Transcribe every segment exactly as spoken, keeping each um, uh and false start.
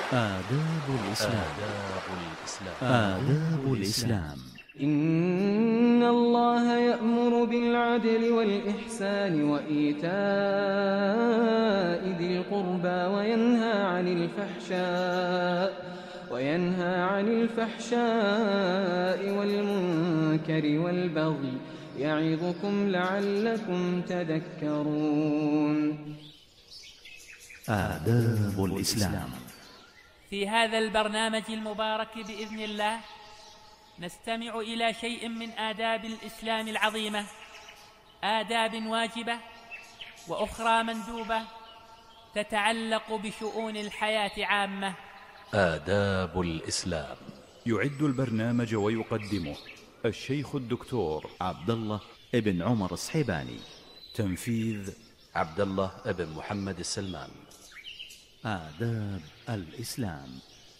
آداب الإسلام. آداب الإسلام. آداب الإسلام. إن الله يأمر بالعدل والإحسان وإيتاء ذي القربى وينهى عن الفحشاء وينهى عن الفحشاء والمنكر والبغي يعظكم لعلكم تذكرون. آداب الإسلام. في هذا البرنامج المبارك بإذن الله نستمع إلى شيء من آداب الإسلام العظيمة، آداب واجبة وأخرى مندوبة تتعلق بشؤون الحياة عامة. آداب الإسلام. يعد البرنامج ويقدمه الشيخ الدكتور عبد الله ابن عمر الصحيباني. تنفيذ عبد الله ابن محمد السلمان. آداب الإسلام.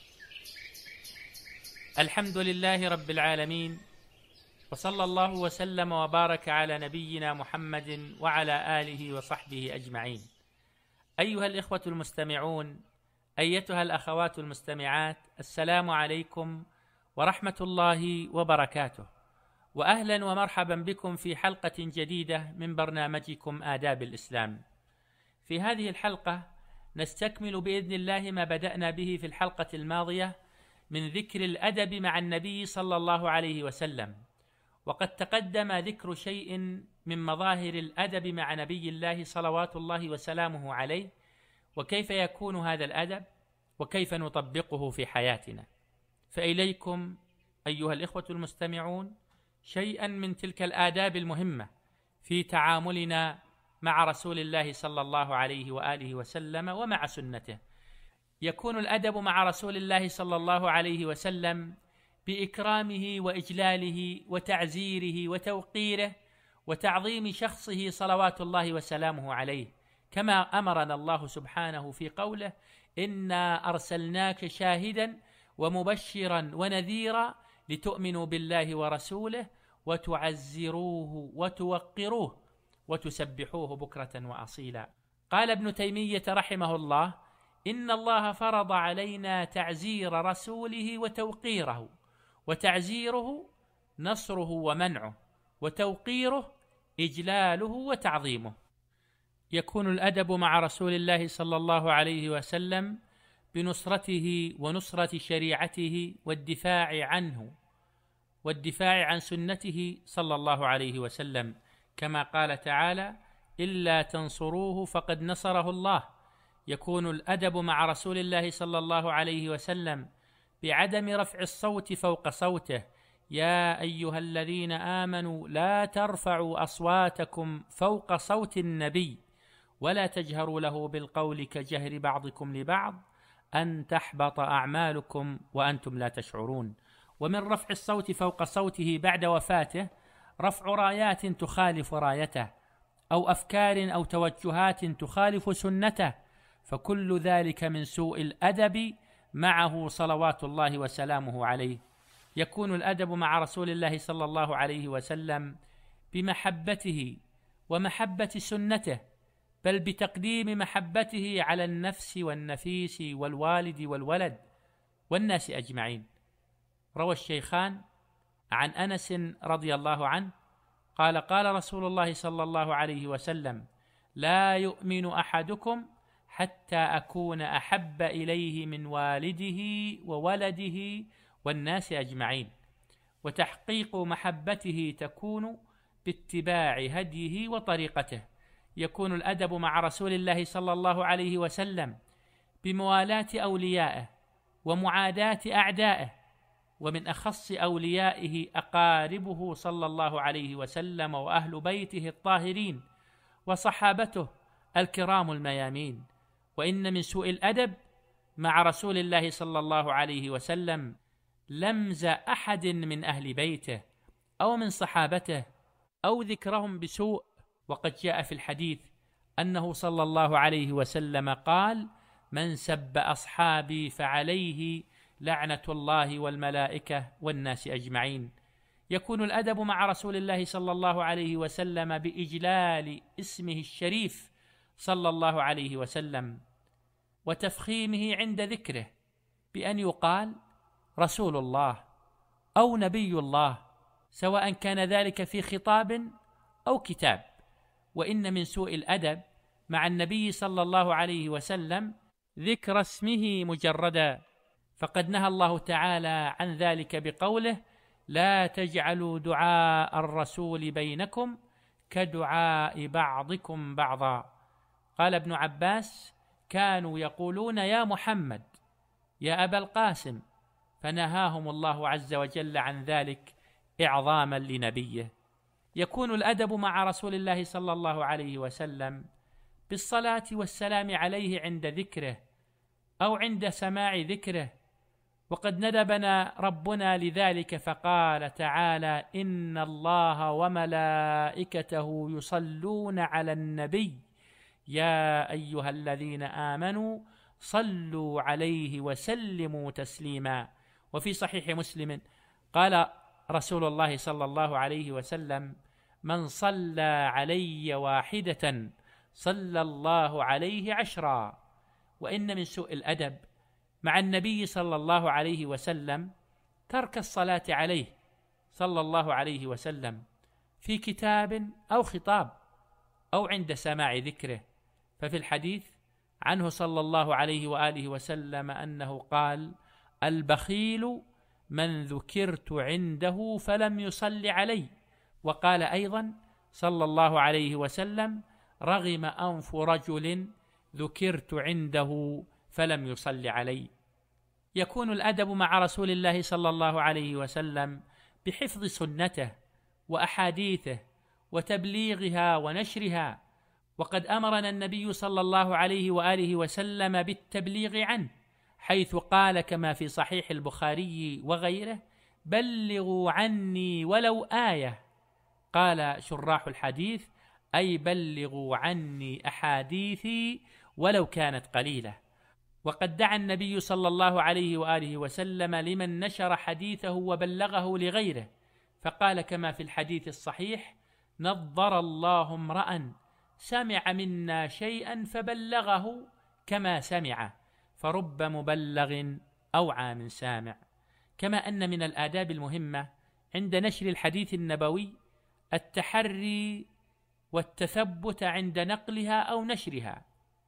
الحمد لله رب العالمين، وصلى الله وسلم وبارك على نبينا محمد وعلى آله وصحبه أجمعين. أيها الإخوة المستمعون، أيتها الأخوات المستمعات، السلام عليكم ورحمة الله وبركاته، وأهلا ومرحبا بكم في حلقة جديدة من برنامجكم آداب الإسلام. في هذه الحلقة نستكمل بإذن الله ما بدأنا به في الحلقة الماضية من ذكر الأدب مع النبي صلى الله عليه وسلم، وقد تقدم ذكر شيء من مظاهر الأدب مع نبي الله صلوات الله وسلامه عليه، وكيف يكون هذا الأدب وكيف نطبقه في حياتنا. فإليكم أيها الإخوة المستمعون شيئا من تلك الآداب المهمة في تعاملنا مع رسول الله صلى الله عليه وآله وسلم ومع سنته. يكون الأدب مع رسول الله صلى الله عليه وسلم بإكرامه وإجلاله وتعزيره وتوقيره وتعظيم شخصه صلوات الله وسلامه عليه، كما أمرنا الله سبحانه في قوله: إنا أرسلناك شاهدا ومبشرا ونذيرا لتؤمنوا بالله ورسوله وتعزروه وتوقروه وتسبحوه بكرة وأصيلا. قال ابن تيمية رحمه الله: إن الله فرض علينا تعزير رسوله وتوقيره، وتعزيره نصره ومنعه، وتوقيره إجلاله وتعظيمه. يكون الأدب مع رسول الله صلى الله عليه وسلم بنصرته ونصرة شريعته والدفاع عنه والدفاع عن سنته صلى الله عليه وسلم، كما قال تعالى: إلا تنصروه فقد نصره الله. يكون الأدب مع رسول الله صلى الله عليه وسلم بعدم رفع الصوت فوق صوته: يا أيها الذين آمنوا لا ترفعوا أصواتكم فوق صوت النبي ولا تجهروا له بالقول كجهر بعضكم لبعض أن تحبط أعمالكم وأنتم لا تشعرون. ومن رفع الصوت فوق صوته بعد وفاته رفع رايات تخالف رايته، أو أفكار أو توجهات تخالف سنته، فكل ذلك من سوء الأدب معه صلوات الله وسلامه عليه. يكون الأدب مع رسول الله صلى الله عليه وسلم بمحبته ومحبة سنته، بل بتقديم محبته على النفس والنفيس والوالد والولد والناس أجمعين. روى الشيخان عن أنس رضي الله عنه قال: قال رسول الله صلى الله عليه وسلم: لا يؤمن أحدكم حتى أكون أحب إليه من والده وولده والناس أجمعين. وتحقيق محبته تكون باتباع هديه وطريقته. يكون الأدب مع رسول الله صلى الله عليه وسلم بموالاة أوليائه ومعاداة أعدائه، ومن أخص أوليائه أقاربه صلى الله عليه وسلم وأهل بيته الطاهرين وصحابته الكرام الميامين. وإن من سوء الأدب مع رسول الله صلى الله عليه وسلم لمز أحد من أهل بيته أو من صحابته أو ذكرهم بسوء، وقد جاء في الحديث أنه صلى الله عليه وسلم قال: من سب أصحابي فعليه لعنة الله والملائكة والناس أجمعين. يكون الأدب مع رسول الله صلى الله عليه وسلم بإجلال اسمه الشريف صلى الله عليه وسلم وتفخيمه عند ذكره، بأن يقال رسول الله أو نبي الله، سواء كان ذلك في خطاب أو كتاب. وإن من سوء الأدب مع النبي صلى الله عليه وسلم ذكر اسمه مجردا، فقد نهى الله تعالى عن ذلك بقوله: لا تجعلوا دعاء الرسول بينكم كدعاء بعضكم بعضا. قال ابن عباس: كانوا يقولون يا محمد، يا أبا القاسم، فنهاهم الله عز وجل عن ذلك إعظاما لنبيه. يكون الأدب مع رسول الله صلى الله عليه وسلم بالصلاة والسلام عليه عند ذكره أو عند سماع ذكره، وقد ندبنا ربنا لذلك فقال تعالى: إن الله وملائكته يصلون على النبي يا أيها الذين آمنوا صلوا عليه وسلموا تسليما. وفي صحيح مسلم قال رسول الله صلى الله عليه وسلم: من صلى علي واحدة صلى الله عليه عشرا. وإن من سوء الأدب مع النبي صلى الله عليه وسلم ترك الصلاة عليه صلى الله عليه وسلم في كتاب أو خطاب أو عند سماع ذكره. ففي الحديث عنه صلى الله عليه وآله وسلم أنه قال: البخيل من ذكرت عنده فلم يصل علي. وقال أيضا صلى الله عليه وسلم: رغم أنف رجل ذكرت عنده فلم يصل علي. يكون الأدب مع رسول الله صلى الله عليه وسلم بحفظ سنته وأحاديثه وتبليغها ونشرها، وقد أمرنا النبي صلى الله عليه وآله وسلم بالتبليغ عنه، حيث قال كما في صحيح البخاري وغيره: بلغوا عني ولو آية. قال شراح الحديث: أي بلغوا عني أحاديثي ولو كانت قليلة. وقد دعا النبي صلى الله عليه وآله وسلم لمن نشر حديثه وبلغه لغيره، فقال كما في الحديث الصحيح: نضر الله امرأ سمع منا شيئا فبلغه كما سمع، فرب مبلغ أوعى من سامع. كما أن من الآداب المهمة عند نشر الحديث النبوي التحري والتثبت عند نقلها أو نشرها.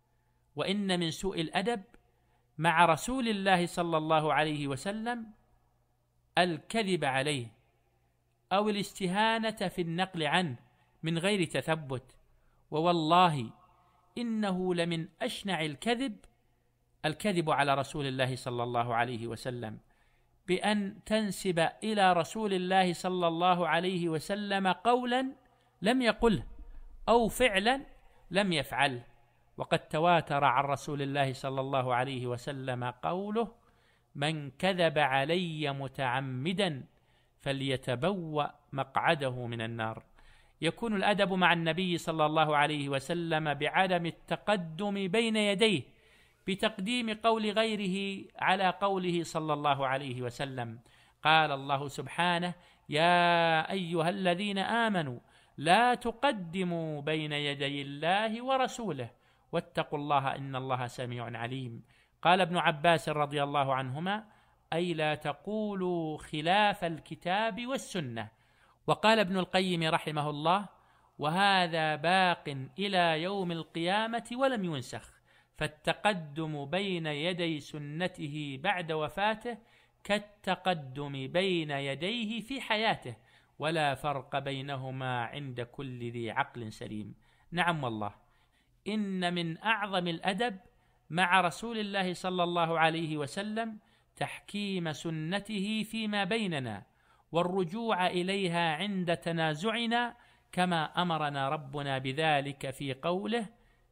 وإن من سوء الأدب مع رسول الله صلى الله عليه وسلم الكذب عليه أو الاستهانة في النقل عنه من غير تثبت. ووالله إنه لمن أشنع الكذب الكذب على رسول الله صلى الله عليه وسلم، بأن تنسب إلى رسول الله صلى الله عليه وسلم قولا لم يقله أو فعلا لم يفعله. وقد تواتر عن رسول الله صلى الله عليه وسلم قوله: من كذب علي متعمدا فليتبوأ مقعده من النار. يكون الأدب مع النبي صلى الله عليه وسلم بعدم التقدم بين يديه، بتقديم قول غيره على قوله صلى الله عليه وسلم. قال الله سبحانه: يا أيها الذين آمنوا لا تقدموا بين يدي الله ورسوله واتقوا الله إن الله سميع عليم. قال ابن عباس رضي الله عنهما: أي لا تقولوا خلاف الكتاب والسنة. وقال ابن القيم رحمه الله: وهذا باق إلى يوم القيامة ولم ينسخ، فالتقدم بين يدي سنته بعد وفاته كالتقدم بين يديه في حياته، ولا فرق بينهما عند كل ذي عقل سليم. نعم والله، إن من أعظم الأدب مع رسول الله صلى الله عليه وسلم تحكيم سنته فيما بيننا والرجوع إليها عند تنازعنا، كما أمرنا ربنا بذلك في قوله: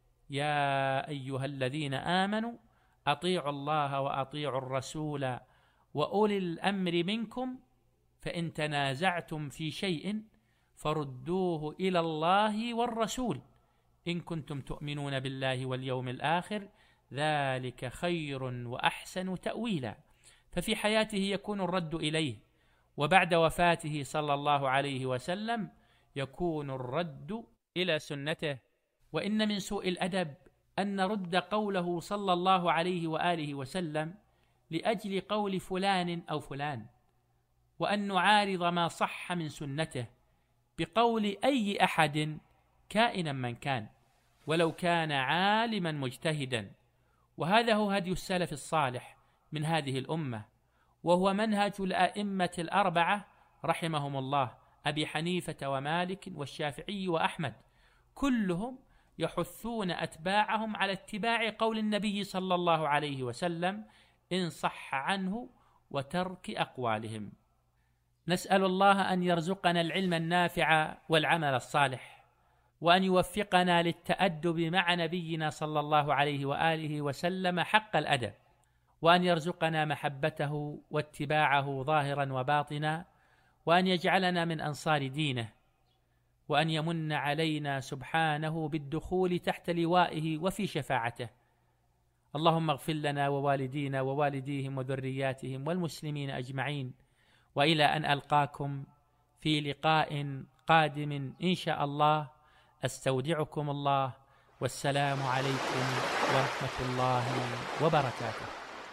يا أيها الذين آمنوا أطيعوا الله وأطيعوا الرسول وأولي الأمر منكم فإن تنازعتم في شيء فردوه إلى الله والرسول إن كنتم تؤمنون بالله واليوم الآخر ذلك خير وأحسن تأويلا. ففي حياته يكون الرد إليه، وبعد وفاته صلى الله عليه وسلم يكون الرد إلى سنته. وإن من سوء الأدب أن نرد قوله صلى الله عليه وآله وسلم لأجل قول فلان أو فلان، وأن نعارض ما صح من سنته بقول أي أحد كائنا من كان، ولو كان عالما مجتهدا. وهذا هو هدي السلف الصالح من هذه الأمة، وهو منهج الأئمة الأربعة رحمهم الله، أبي حنيفة ومالك والشافعي وأحمد، كلهم يحثون أتباعهم على اتباع قول النبي صلى الله عليه وسلم إن صح عنه وترك أقوالهم. نسأل الله أن يرزقنا العلم النافع والعمل الصالح، وأن يوفقنا للتأدب مع نبينا صلى الله عليه وآله وسلم حق الأدب، وأن يرزقنا محبته واتباعه ظاهرا وباطنا، وأن يجعلنا من أنصار دينه، وأن يمن علينا سبحانه بالدخول تحت لوائه وفي شفاعته. اللهم اغفر لنا ووالدينا ووالديهم وذرياتهم والمسلمين أجمعين، وإلى أن ألقاكم في لقاء قادم إن شاء الله، أستودعكم الله، والسلام عليكم ورحمة الله وبركاته.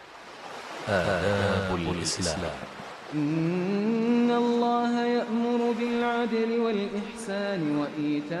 آداب الإسلام. إن الله يأمر بالعدل والإحسان وإيتاء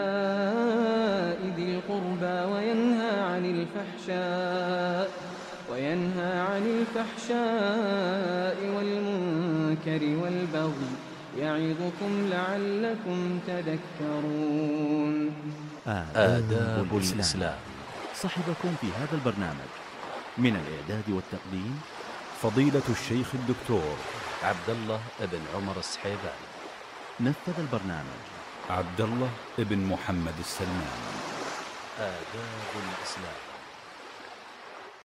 ذي القربى وينهى عن الفحشاء وينهى عن الفحشاء والمنكر والبغي يعظكم لعلكم تذكرون. آداب الإسلام. صحبكم في هذا البرنامج من الإعداد والتقديم فضيلة الشيخ الدكتور عبد الله بن عمر السحيباني. نفذ البرنامج عبد الله بن محمد السلمان. آداب الإسلام.